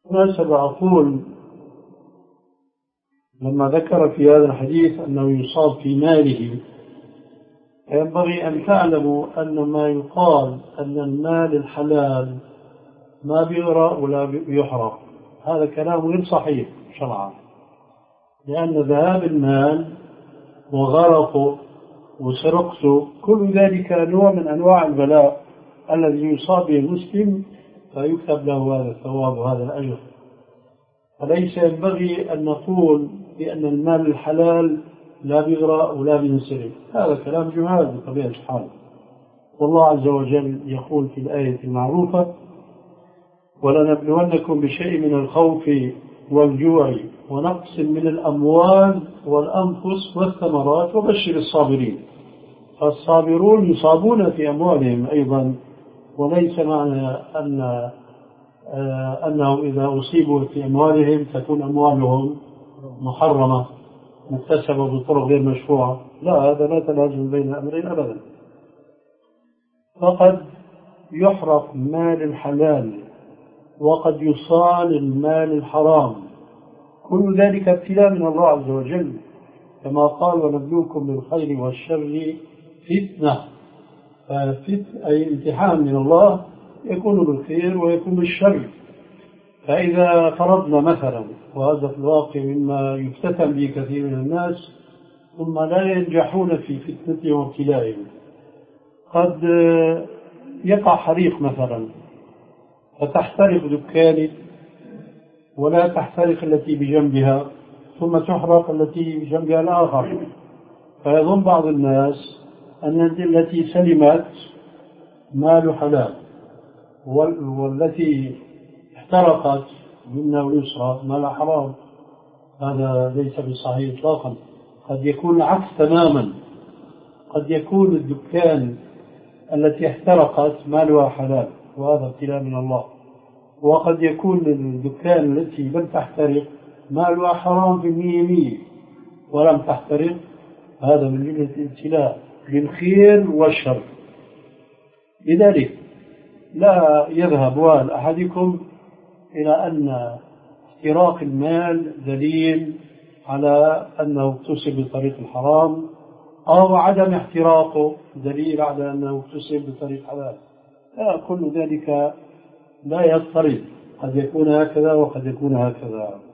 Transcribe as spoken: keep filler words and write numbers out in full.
بالمناسبة أقول لما ذكر في هذا الحديث أنه يصاب في ماله، ينبغي أن تعلموا أن ما يقال أن المال الحلال ما بيغرق ولا بيحرق هذا كلام غير صحيح شرعا، لأن ذهاب المال وغرقه وسرقته كل ذلك نوع من أنواع البلاء الذي يصاب به المسلم فيكتب له هذا الثواب وهذا الأجر. فليس ينبغي أن نقول بأن المال الحلال لا بيغرق ولا بينسرق، هذا كلام جهال بطبيعة الحال. والله عز وجل يقول في الآية المعروفة: ولنبلونكم بشيء من الخوف والجوع ونقص من الأموال والأنفس والثمرات وبشر الصابرين. فالصابرون يصابون في أموالهم أيضا، وليس معنى أن أنهم إذا أصيبوا في أموالهم تكون أموالهم محرمة مكتسبة بطرق غير مشروعة، لا، هذا لا تلازم بين الأمرين أبدا. فقد يحرق مال الحلال وقد يصال المال الحرام، كل ذلك ابتلاء من الله عز وجل، كما قال: ونبلوكم بالخير والشر فتنة. ففتنة أي امتحان من الله، يكون بالخير ويكون بالشر. فإذا فرضنا مثلا، وهذا في الواقع مما يفتتن به كثير من الناس ثم لا ينجحون في فتنتهم وابتلائهم، قد يقع حريق مثلا فتحترق دكانة ولا تحترق التي بجنبها، ثم تحرق التي بجنبها الآخر، فيظن بعض الناس أن التي سلمت مال حلال والتي احترقت منا ويسرى مال حرام. هذا ليس بصحيح إطلاقا، قد يكون العكس تماما، قد يكون الدكان التي احترقت مالها حلال وهذا ابتلاء من الله، وقد يكون الدكان التي لم تحترق مالها حرام في المية مية ولم تحترق، هذا من جملة الابتلاء بالخير والشر. لذلك لا يذهب وال أحدكم إلى أن احتراق المال دليل على أنه اكتسب بطريق الحرام، أو عدم احتراقه دليل على أنه اكتسب بطريق حلال. لا، كل ذلك لا يضطرد، قد يكون هكذا وقد يكون هكذا.